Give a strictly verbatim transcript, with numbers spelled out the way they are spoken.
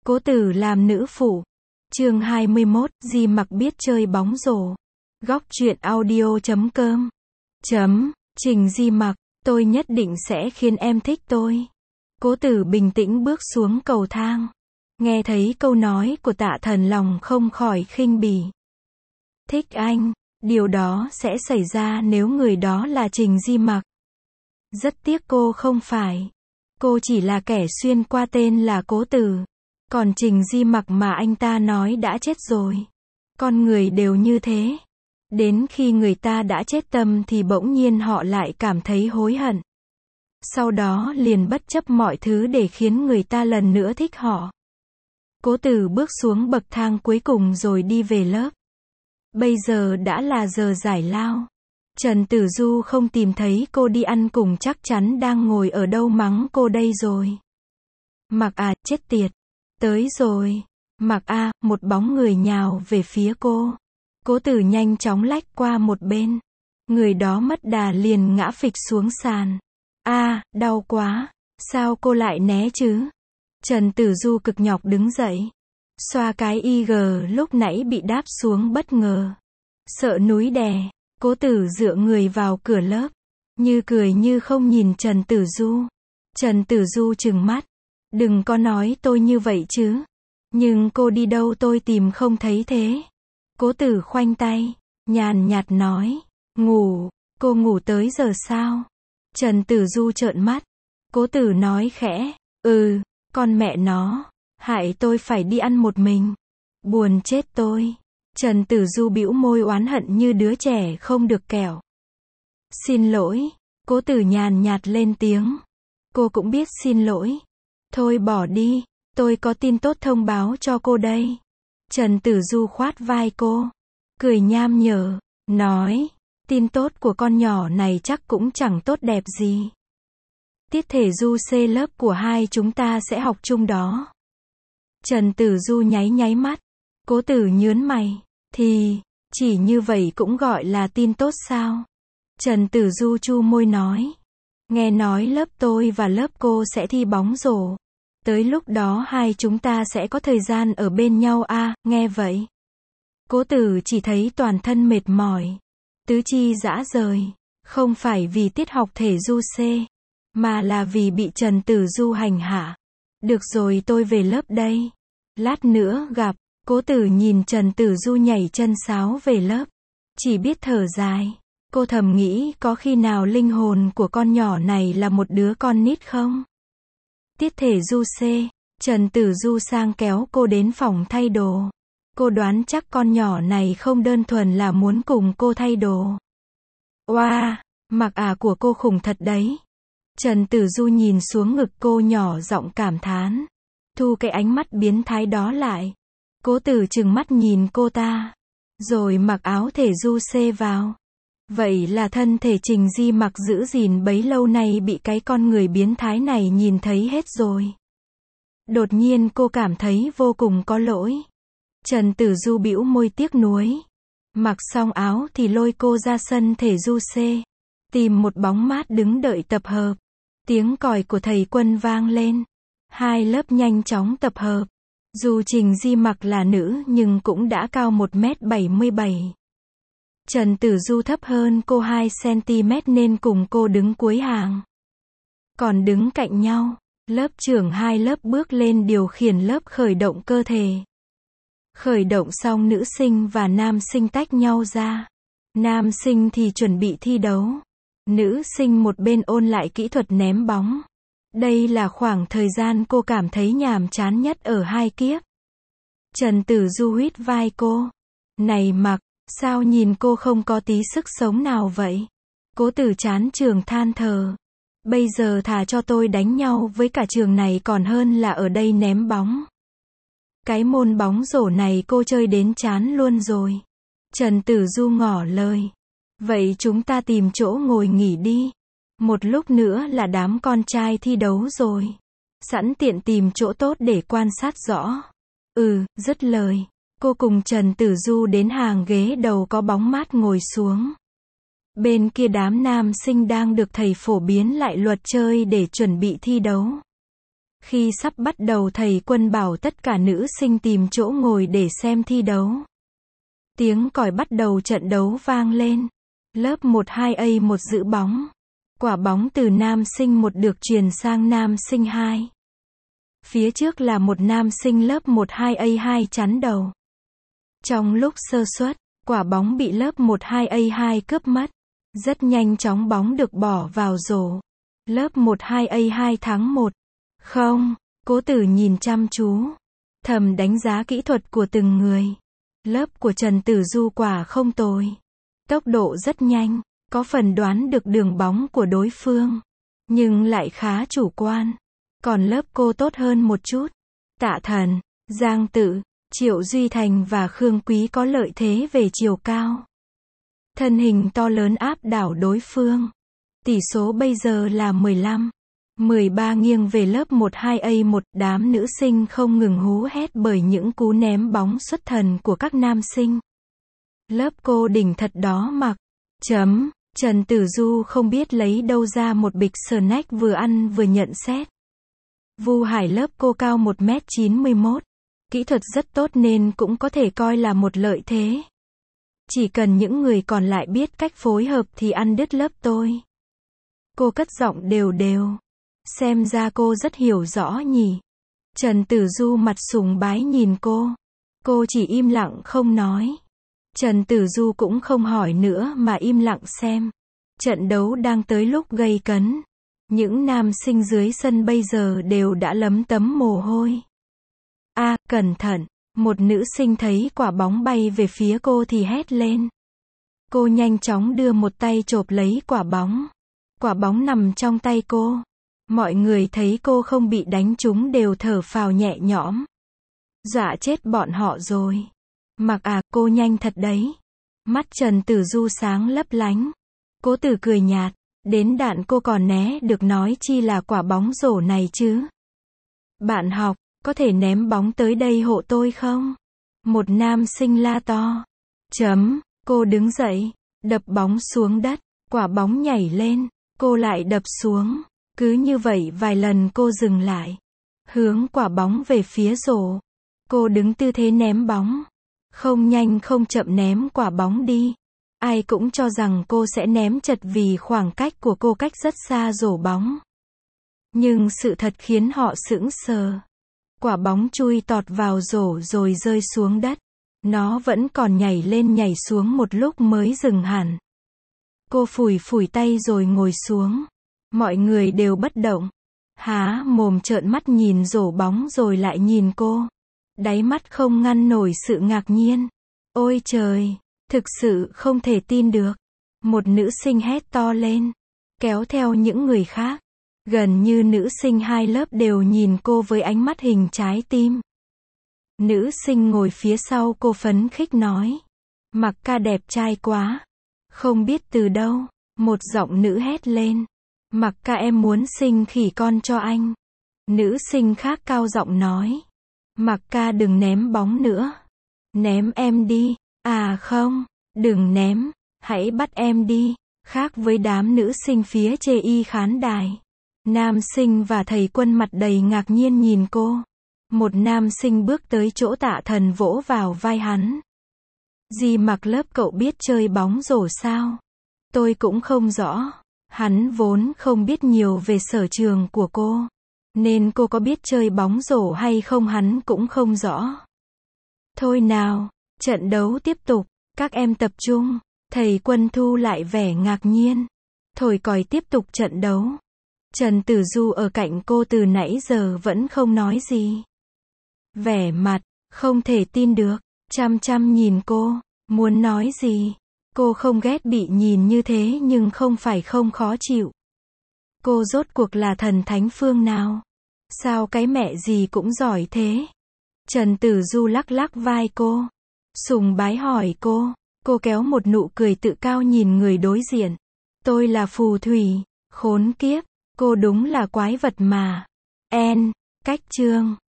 Cố Tử làm nữ phụ. Chương hai mươi mốt, Di Mặc biết chơi bóng rổ. Góc truyện audio chấm com. Chấm, Trình Di Mặc, tôi nhất định sẽ khiến em thích tôi. Cố Tử bình tĩnh bước xuống cầu thang. Nghe thấy câu nói của Tạ Thần lòng không khỏi khinh bỉ. Thích anh, điều đó sẽ xảy ra nếu người đó là Trình Di Mặc. Rất tiếc cô không phải. Cô chỉ là kẻ xuyên qua tên là Cố Tử. Còn Trình Di Mặc mà anh ta nói đã chết rồi. Con người đều như thế. Đến khi người ta đã chết tâm thì bỗng nhiên họ lại cảm thấy hối hận. Sau đó liền bất chấp mọi thứ để khiến người ta lần nữa thích họ. Cố Tử bước xuống bậc thang cuối cùng rồi đi về lớp. Bây giờ đã là giờ giải lao. Trần Tử Du không tìm thấy cô đi ăn cùng, chắc chắn đang ngồi ở đâu mắng cô đây rồi. Mặc à, chết tiệt. Tới rồi. Mặc a, một bóng người nhào về phía cô. Cố Tử nhanh chóng lách qua một bên. Người đó mất đà liền ngã phịch xuống sàn. A, đau quá. Sao cô lại né chứ? Trần Tử Du cực nhọc đứng dậy. Xoa cái y gờ lúc nãy bị đáp xuống bất ngờ. Sợ núi đè. Cố Tử dựa người vào cửa lớp. Như cười như không nhìn Trần Tử Du. Trần Tử Du trừng mắt. Đừng có nói tôi như vậy chứ. Nhưng cô đi đâu tôi tìm không thấy thế. Cố Tử khoanh tay. Nhàn nhạt nói. Ngủ. Cô ngủ tới giờ sao? Trần Tử Du trợn mắt. Cố Tử nói khẽ. Ừ, con mẹ nó. Hại tôi phải đi ăn một mình. Buồn chết tôi. Trần Tử Du bĩu môi oán hận như đứa trẻ không được kẹo. Xin lỗi. Cố Tử nhàn nhạt lên tiếng. Cô cũng biết xin lỗi. Thôi bỏ đi. Tôi có tin tốt thông báo cho cô đây. Trần Tử Du khoát vai cô. Cười nham nhở. Nói. Tin tốt của con nhỏ này chắc cũng chẳng tốt đẹp gì. Tiết thể du C lớp của hai chúng ta sẽ học chung đó. Trần Tử Du nháy nháy mắt. Cố Tử nhớn mày. Thì, chỉ như vậy cũng gọi là tin tốt sao? Trần Tử Du chu môi nói. Nghe nói lớp tôi và lớp cô sẽ thi bóng rổ. Tới lúc đó hai chúng ta sẽ có thời gian ở bên nhau à, nghe vậy. Cố Tử chỉ thấy toàn thân mệt mỏi. Tứ chi rã rời. Không phải vì tiết học thể du C, mà là vì bị Trần Tử Du hành hạ. Được rồi, tôi về lớp đây. Lát nữa gặp. Cố Tử nhìn Trần Tử Du nhảy chân sáo về lớp. Chỉ biết thở dài. Cô thầm nghĩ có khi nào linh hồn của con nhỏ này là một đứa con nít không? Tiết thể du C. Trần Tử Du sang kéo cô đến phòng thay đồ. Cô đoán chắc con nhỏ này không đơn thuần là muốn cùng cô thay đồ. Oa, wow, mặc ả của cô khủng thật đấy. Trần Tử Du nhìn xuống ngực cô nhỏ giọng cảm thán. Thu cái ánh mắt biến thái đó lại. Cố Tử trừng mắt nhìn cô ta. Rồi mặc áo thể du C vào. Vậy là thân thể Trình Di Mặc giữ gìn bấy lâu nay bị cái con người biến thái này nhìn thấy hết rồi. Đột nhiên cô cảm thấy vô cùng có lỗi. Trần Tử Du bĩu môi tiếc nuối. Mặc xong áo thì lôi cô ra sân thể du C. Tìm một bóng mát đứng đợi tập hợp. Tiếng còi của thầy Quân vang lên. Hai lớp nhanh chóng tập hợp. Dù Trình Di Mặc là nữ nhưng cũng đã cao một mét bảy mươi bảy. Trần Tử Du thấp hơn cô hai xăng-ti-mét nên cùng cô đứng cuối hàng. Còn đứng cạnh nhau, lớp trưởng hai lớp bước lên điều khiển lớp khởi động cơ thể. Khởi động xong nữ sinh và nam sinh tách nhau ra. Nam sinh thì chuẩn bị thi đấu. Nữ sinh một bên ôn lại kỹ thuật ném bóng. Đây là khoảng thời gian cô cảm thấy nhàm chán nhất ở hai kiếp. Trần Tử Du huýt vai cô. Này Mặc, sao nhìn cô không có tí sức sống nào vậy? Cố Tử chán trường than thở. Bây giờ thà cho tôi đánh nhau với cả trường này còn hơn là ở đây ném bóng. Cái môn bóng rổ này cô chơi đến chán luôn rồi. Trần Tử Du ngỏ lời. Vậy chúng ta tìm chỗ ngồi nghỉ đi. Một lúc nữa là đám con trai thi đấu rồi. Sẵn tiện tìm chỗ tốt để quan sát rõ. Ừ, dứt lời. Cô cùng Trần Tử Du đến hàng ghế đầu có bóng mát ngồi xuống. Bên kia đám nam sinh đang được thầy phổ biến lại luật chơi để chuẩn bị thi đấu. Khi sắp bắt đầu thầy Quân bảo tất cả nữ sinh tìm chỗ ngồi để xem thi đấu. Tiếng còi bắt đầu trận đấu vang lên. Lớp một hai A một giữ bóng. Quả bóng từ nam sinh một được truyền sang nam sinh hai. Phía trước là một nam sinh lớp một hai A hai chắn đầu. Trong lúc sơ suất, quả bóng bị lớp một hai A hai cướp mất. Rất nhanh chóng bóng được bỏ vào rổ. Lớp một hai A hai thắng một không. Cố Tử nhìn chăm chú, thầm đánh giá kỹ thuật của từng người. Lớp của Trần Tử Du quả không tồi. Tốc độ rất nhanh, có phần đoán được đường bóng của đối phương, nhưng lại khá chủ quan. Còn lớp cô tốt hơn một chút. Tạ Thần, Giang Tự, Triệu Duy Thành và Khương Quý có lợi thế về chiều cao. Thân hình to lớn áp đảo đối phương. Tỷ số bây giờ là mười lăm mười ba nghiêng về lớp một hai A một. Đám nữ sinh không ngừng hú hét bởi những cú ném bóng xuất thần của các nam sinh. Lớp cô đỉnh thật đó mặc. Chấm. Trần Tử Du không biết lấy đâu ra một bịch snack vừa ăn vừa nhận xét. Vu Hải lớp cô cao một mét chín mươi mốt. Kỹ thuật rất tốt nên cũng có thể coi là một lợi thế. Chỉ cần những người còn lại biết cách phối hợp thì ăn đứt lớp tôi. Cô cất giọng đều đều. Xem ra cô rất hiểu rõ nhỉ. Trần Tử Du mặt sùng bái nhìn cô. Cô chỉ im lặng không nói. Trần Tử Du cũng không hỏi nữa mà im lặng xem. Trận đấu đang tới lúc gay cấn. Những nam sinh dưới sân bây giờ đều đã lấm tấm mồ hôi. A, à, cẩn thận. Một nữ sinh thấy quả bóng bay về phía cô thì hét lên. Cô nhanh chóng đưa một tay chộp lấy quả bóng. Quả bóng nằm trong tay cô. Mọi người thấy cô không bị đánh trúng đều thở phào nhẹ nhõm. Dọa chết bọn họ rồi. Mặc à, cô nhanh thật đấy. Mắt Trần Tử Du sáng lấp lánh. Cố Tử cười nhạt. Đến đạn cô còn né được nói chi là quả bóng rổ này chứ. Bạn học, có thể ném bóng tới đây hộ tôi không? Một nam sinh la to. Chấm. Cô đứng dậy, đập bóng xuống đất. Quả bóng nhảy lên. Cô lại đập xuống. Cứ như vậy vài lần cô dừng lại. Hướng quả bóng về phía rổ. Cô đứng tư thế ném bóng. Không nhanh không chậm ném quả bóng đi. Ai cũng cho rằng cô sẽ ném chật vì khoảng cách của cô cách rất xa rổ bóng. Nhưng sự thật khiến họ sững sờ. Quả bóng chui tọt vào rổ rồi rơi xuống đất. Nó vẫn còn nhảy lên nhảy xuống một lúc mới dừng hẳn. Cô phủi phủi tay rồi ngồi xuống. Mọi người đều bất động. Há mồm trợn mắt nhìn rổ bóng rồi lại nhìn cô. Đáy mắt không ngăn nổi sự ngạc nhiên. Ôi trời, thực sự không thể tin được. Một nữ sinh hét to lên, kéo theo những người khác. Gần như nữ sinh hai lớp đều nhìn cô với ánh mắt hình trái tim. Nữ sinh ngồi phía sau cô phấn khích nói. Mặc ca đẹp trai quá. Không biết từ đâu, một giọng nữ hét lên. Mặc ca em muốn sinh khỉ con cho anh. Nữ sinh khác cao giọng nói. Mặc ca đừng ném bóng nữa. Ném em đi. À không, đừng ném, hãy bắt em đi. Khác với đám nữ sinh phía chê y khán đài. Nam sinh và thầy Quân mặt đầy ngạc nhiên nhìn cô. Một nam sinh bước tới chỗ Tạ Thần vỗ vào vai hắn. Di Mặc lớp cậu biết chơi bóng rổ sao? Tôi cũng không rõ. Hắn vốn không biết nhiều về sở trường của cô. Nên cô có biết chơi bóng rổ hay không hắn cũng không rõ. Thôi nào, trận đấu tiếp tục, các em tập trung. Thầy Quân thu lại vẻ ngạc nhiên. Thổi còi tiếp tục trận đấu. Trần Tử Du ở cạnh cô từ nãy giờ vẫn không nói gì. Vẻ mặt, không thể tin được, chăm chăm nhìn cô, muốn nói gì. Cô không ghét bị nhìn như thế nhưng không phải không khó chịu. Cô rốt cuộc là thần thánh phương nào? Sao cái mẹ gì cũng giỏi thế? Trần Tử Du lắc lắc vai cô. Sùng bái hỏi cô. Cô kéo một nụ cười tự cao nhìn người đối diện. Tôi là phù thủy. Khốn kiếp. Cô đúng là quái vật mà. En. Cách chương.